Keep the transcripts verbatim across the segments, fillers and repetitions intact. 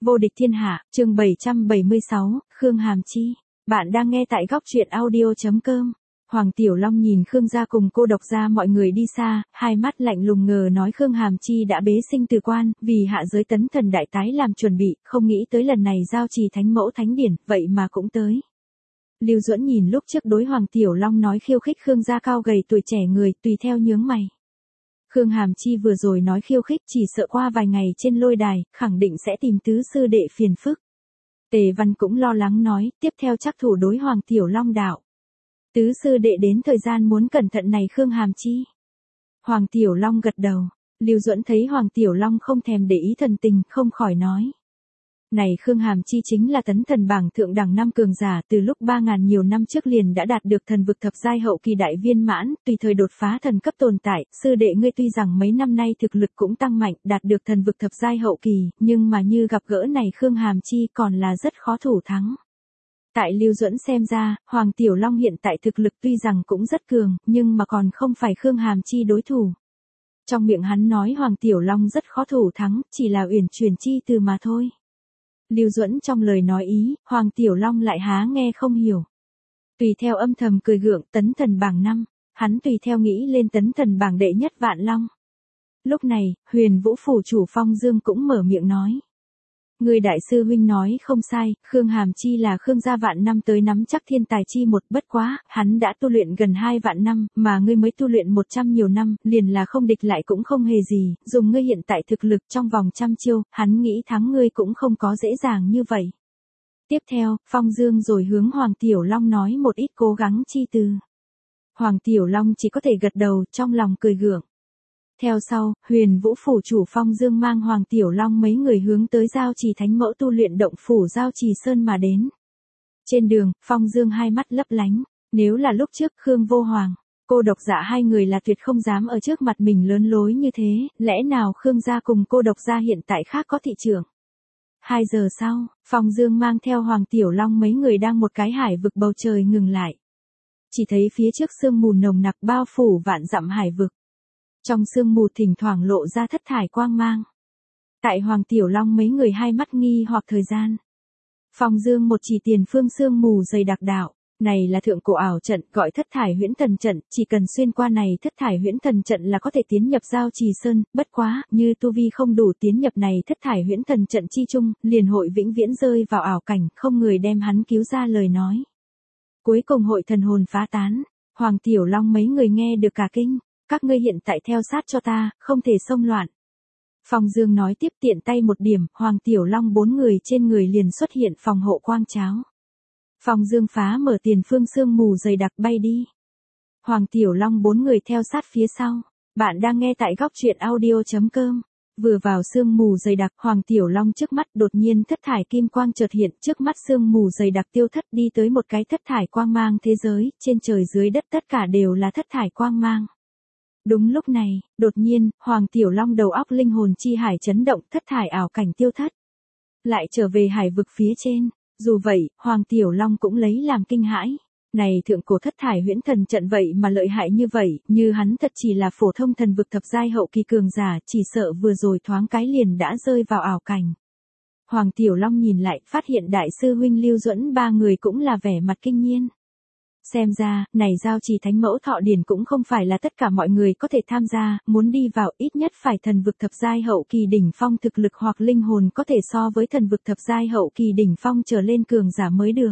Vô địch thiên hạ, chương bảy trăm bảy mươi sáu, Khương Hàm Chi. Bạn đang nghe tại góc truyện audio.com. Hoàng Tiểu Long nhìn Khương gia cùng Cô Độc gia mọi người đi xa, hai mắt lạnh lùng ngờ nói Khương Hàm Chi đã bế sinh từ quan, vì hạ giới tấn thần đại tái làm chuẩn bị, không nghĩ tới lần này giao trì thánh mẫu thánh điển, vậy mà cũng tới. Lưu Duẫn nhìn lúc trước đối Hoàng Tiểu Long nói khiêu khích Khương gia cao gầy tuổi trẻ người, tùy theo nhướng mày. Khương Hàm Chi vừa rồi nói khiêu khích chỉ sợ qua vài ngày trên lôi đài, khẳng định sẽ tìm tứ sư đệ phiền phức. Tề Văn cũng lo lắng nói, tiếp theo chắc thủ đối Hoàng Tiểu Long đạo. Tứ sư đệ đến thời gian muốn cẩn thận này Khương Hàm Chi. Hoàng Tiểu Long gật đầu, Lưu Duẫn thấy Hoàng Tiểu Long không thèm để ý thần tình, không khỏi nói. Này Khương Hàm Chi chính là tấn thần bảng thượng đẳng năm cường giả, từ lúc ba ngàn nhiều năm trước liền đã đạt được thần vực thập giai hậu kỳ đại viên mãn, tùy thời đột phá thần cấp tồn tại. Sư đệ ngươi tuy rằng mấy năm nay thực lực cũng tăng mạnh, đạt được thần vực thập giai hậu kỳ, nhưng mà như gặp gỡ này Khương Hàm Chi còn là rất khó thủ thắng. Tại Lưu Duẫn xem ra, Hoàng Tiểu Long hiện tại thực lực tuy rằng cũng rất cường, nhưng mà còn không phải Khương Hàm Chi đối thủ. Trong miệng hắn nói Hoàng Tiểu Long rất khó thủ thắng, chỉ là uyển chuyển chi từ mà thôi. Lưu Duẫn trong lời nói ý, Hoàng Tiểu Long lại há nghe không hiểu. Tùy theo âm thầm cười gượng, tấn thần bảng năm, hắn tùy theo nghĩ lên tấn thần bảng đệ nhất Vạn Long. Lúc này, Huyền Vũ phủ chủ Phong Dương cũng mở miệng nói. Người đại sư huynh nói không sai, Khương Hàm Chi là Khương gia vạn năm tới nắm chắc thiên tài chi một, bất quá, hắn đã tu luyện gần hai vạn năm, mà ngươi mới tu luyện một trăm nhiều năm, liền là không địch lại cũng không hề gì, dùng ngươi hiện tại thực lực trong vòng trăm chiêu, hắn nghĩ thắng ngươi cũng không có dễ dàng như vậy. Tiếp theo, Phong Dương rồi hướng Hoàng Tiểu Long nói một ít cố gắng chi từ. Hoàng Tiểu Long chỉ có thể gật đầu, trong lòng cười gượng. Theo sau, Huyền Vũ phủ chủ Phong Dương mang Hoàng Tiểu Long mấy người hướng tới giao trì thánh mẫu tu luyện động phủ giao trì sơn mà đến. Trên đường, Phong Dương hai mắt lấp lánh, nếu là lúc trước Khương Vô Hoàng, Cô Độc Dạ hai người là tuyệt không dám ở trước mặt mình lớn lối như thế, lẽ nào Khương gia cùng Cô Độc Gia hiện tại khác có thị trường. Hai giờ sau, Phong Dương mang theo Hoàng Tiểu Long mấy người đang một cái hải vực bầu trời ngừng lại. Chỉ thấy phía trước sương mù nồng nặc bao phủ vạn dặm hải vực. Trong sương mù thỉnh thoảng lộ ra thất thải quang mang. Tại Hoàng Tiểu Long mấy người hai mắt nghi hoặc thời gian. Phong Dương một chỉ tiền phương sương mù dày đặc đạo, này là thượng cổ ảo trận gọi thất thải huyễn thần trận, chỉ cần xuyên qua này thất thải huyễn thần trận là có thể tiến nhập giao trì sơn, bất quá, như tu vi không đủ tiến nhập này thất thải huyễn thần trận chi chung, liền hội vĩnh viễn rơi vào ảo cảnh, không người đem hắn cứu ra lời nói. Cuối cùng hội thần hồn phá tán, Hoàng Tiểu Long mấy người nghe được cả kinh. Các ngươi hiện tại theo sát cho ta, không thể xông loạn. Phong Dương nói tiếp tiện tay một điểm, Hoàng Tiểu Long bốn người trên người liền xuất hiện phòng hộ quang cháo. Phong Dương phá mở tiền phương sương mù dày đặc bay đi. Hoàng Tiểu Long bốn người theo sát phía sau. Bạn đang nghe tại góc truyện audio.com. Vừa vào sương mù dày đặc, Hoàng Tiểu Long trước mắt đột nhiên thất thải kim quang chợt hiện, trước mắt sương mù dày đặc tiêu thất đi tới một cái thất thải quang mang thế giới, trên trời dưới đất tất cả đều là thất thải quang mang. Đúng lúc này, đột nhiên, Hoàng Tiểu Long đầu óc linh hồn chi hải chấn động, thất thải ảo cảnh tiêu thất. Lại trở về hải vực phía trên, dù vậy, Hoàng Tiểu Long cũng lấy làm kinh hãi. Này thượng cổ thất thải huyễn thần trận vậy mà lợi hại như vậy, như hắn thật chỉ là phổ thông thần vực thập giai hậu kỳ cường giả, chỉ sợ vừa rồi thoáng cái liền đã rơi vào ảo cảnh. Hoàng Tiểu Long nhìn lại, phát hiện đại sư huynh Lưu Duẫn ba người cũng là vẻ mặt kinh nhiên. Xem ra, này giao trì thánh mẫu thọ điển cũng không phải là tất cả mọi người có thể tham gia, muốn đi vào ít nhất phải thần vực thập giai hậu kỳ đỉnh phong thực lực hoặc linh hồn có thể so với thần vực thập giai hậu kỳ đỉnh phong trở lên cường giả mới được.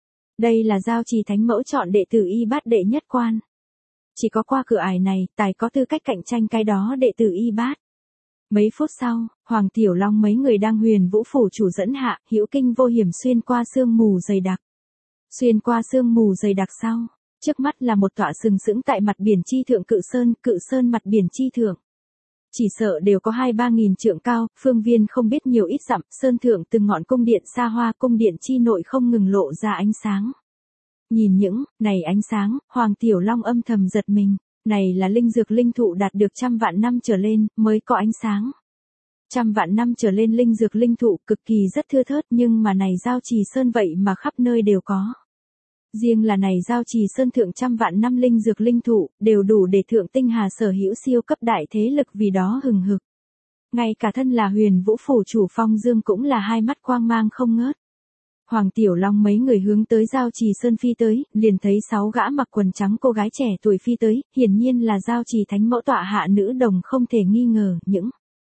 Đây là giao trì thánh mẫu chọn đệ tử y bát đệ nhất quan. Chỉ có qua cửa ải này, tài có tư cách cạnh tranh cái đó đệ tử y bát. Mấy phút sau, Hoàng Tiểu Long mấy người đang Huyền Vũ phủ chủ dẫn hạ, hữu kinh vô hiểm xuyên qua sương mù dày đặc. Xuyên qua sương mù dày đặc sau, trước mắt là một tọa sừng sững tại mặt biển chi thượng cự sơn, cự sơn mặt biển chi thượng. Chỉ sợ đều có hai ba nghìn trượng cao, phương viên không biết nhiều ít dặm, sơn thượng từng ngọn cung điện xa hoa, cung điện chi nội không ngừng lộ ra ánh sáng. Nhìn những, này ánh sáng, Hoàng Tiểu Long âm thầm giật mình, này là linh dược linh thụ đạt được trăm vạn năm trở lên, mới có ánh sáng. Trăm vạn năm trở lên linh dược linh thụ cực kỳ rất thưa thớt nhưng mà này giao trì sơn vậy mà khắp nơi đều có. Riêng là này giao trì sơn thượng trăm vạn năm linh dược linh thụ, đều đủ để thượng tinh hà sở hữu siêu cấp đại thế lực vì đó hừng hực. Ngay cả thân là Huyền Vũ phủ chủ Phong Dương cũng là hai mắt quang mang không ngớt. Hoàng Tiểu Long mấy người hướng tới Giao Trì Sơn phi tới, liền thấy sáu gã mặc quần trắng cô gái trẻ tuổi phi tới, hiển nhiên là Giao Trì Thánh Mẫu tọa hạ nữ đồng không thể nghi ngờ, những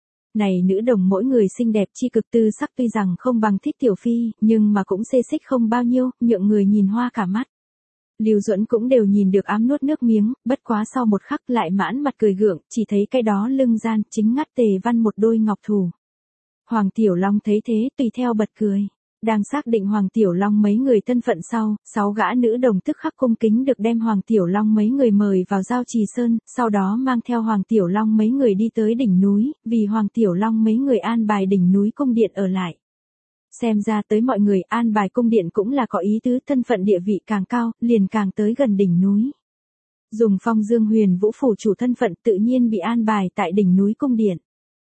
này nữ đồng mỗi người xinh đẹp chi cực, tư sắc tuy rằng không bằng Thích Tiểu Phi, nhưng mà cũng xê xích không bao nhiêu, nhượng người nhìn hoa cả mắt. Lưu Duẫn cũng đều nhìn được ám nuốt nước miếng, bất quá sau một khắc lại mãn mặt cười gượng, chỉ thấy cái đó lưng gian chính ngắt Tề Văn một đôi ngọc thủ. Hoàng Tiểu Long thấy thế tùy theo bật cười. Đang xác định Hoàng Tiểu Long mấy người thân phận sau, sáu gã nữ đồng tức khắc cung kính được đem Hoàng Tiểu Long mấy người mời vào Giao Trì Sơn, sau đó mang theo Hoàng Tiểu Long mấy người đi tới đỉnh núi, vì Hoàng Tiểu Long mấy người an bài đỉnh núi cung điện ở lại. Xem ra tới mọi người an bài cung điện cũng là có ý tứ, thân phận địa vị càng cao, liền càng tới gần đỉnh núi. Dùng Phong Dương Huyền Vũ phủ chủ thân phận tự nhiên bị an bài tại đỉnh núi cung điện.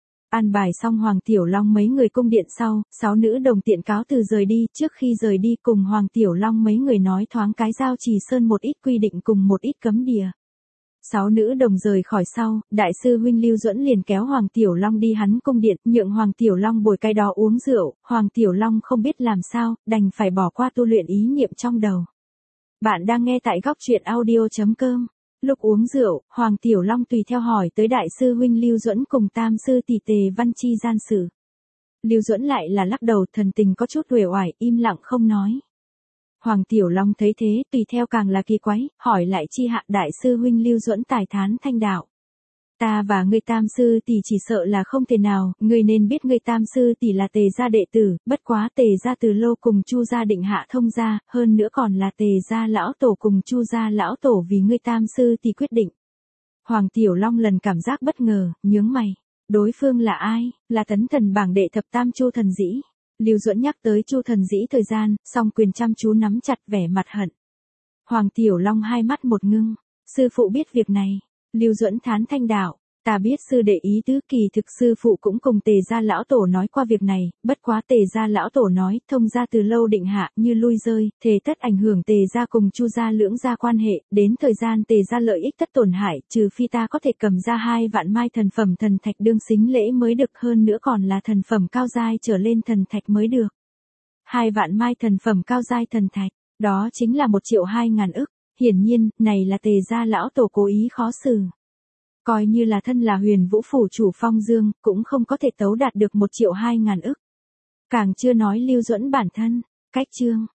An bài xong Hoàng Tiểu Long mấy người cung điện sau, sáu nữ đồng tiện cáo từ rời đi, trước khi rời đi cùng Hoàng Tiểu Long mấy người nói thoáng cái Giao Trì Sơn một ít quy định cùng một ít cấm địa. Sáu nữ đồng rời khỏi sau, đại sư huynh Lưu Duẫn liền kéo Hoàng Tiểu Long đi hắn cung điện, nhượng Hoàng Tiểu Long bồi cái đó uống rượu, Hoàng Tiểu Long không biết làm sao, đành phải bỏ qua tu luyện ý niệm trong đầu. Bạn đang nghe tại góc truyện audio chấm com. Lúc uống rượu, Hoàng Tiểu Long tùy theo hỏi tới đại sư huynh Lưu Duẫn cùng tam sư tỷ Tề Văn chi gian sự. Lưu Duẫn lại là lắc đầu, thần tình có chút uể oải, im lặng không nói. Hoàng Tiểu Long thấy thế tùy theo càng là kỳ quái, hỏi lại chi hạ đại sư huynh Lưu Duẫn tài thán thanh đạo. Ta và ngươi tam sư tỷ chỉ sợ là không thể nào, ngươi nên biết ngươi tam sư tỷ là Tề gia đệ tử, bất quá Tề gia từ lâu cùng Chu gia định hạ thông gia, hơn nữa còn là Tề gia lão tổ cùng Chu gia lão tổ vì ngươi tam sư tỷ quyết định. Hoàng Tiểu Long lần cảm giác bất ngờ, nhướng mày. Đối phương là ai? Là tấn thần bảng đệ thập tam Chu Thần Dĩ. Lưu Duẫn nhắc tới Chu Thần Dĩ thời gian, song quyền chăm chú nắm chặt vẻ mặt hận. Hoàng Tiểu Long hai mắt một ngưng, sư phụ biết việc này. Lưu Duẫn thán thanh đạo, ta biết sư đệ ý tứ, kỳ thực sư phụ cũng cùng Tề gia lão tổ nói qua việc này, bất quá Tề gia lão tổ nói, thông gia từ lâu định hạ, như lui rơi, thề tất ảnh hưởng Tề gia cùng Chu gia lưỡng gia quan hệ, đến thời gian Tề gia lợi ích tất tổn hại, trừ phi ta có thể cầm ra hai vạn mai thần phẩm thần thạch đương xính lễ mới được, hơn nữa còn là thần phẩm cao giai trở lên thần thạch mới được. Hai vạn mai thần phẩm cao giai thần thạch, đó chính là một triệu hai ngàn ức. Hiển nhiên, này là Tề gia lão tổ cố ý khó xử. Coi như là thân là Huyền Vũ phủ chủ Phong Dương, cũng không có thể tấu đạt được một triệu hai ngàn ức. Càng chưa nói Lưu Duẫn bản thân. Cách chương.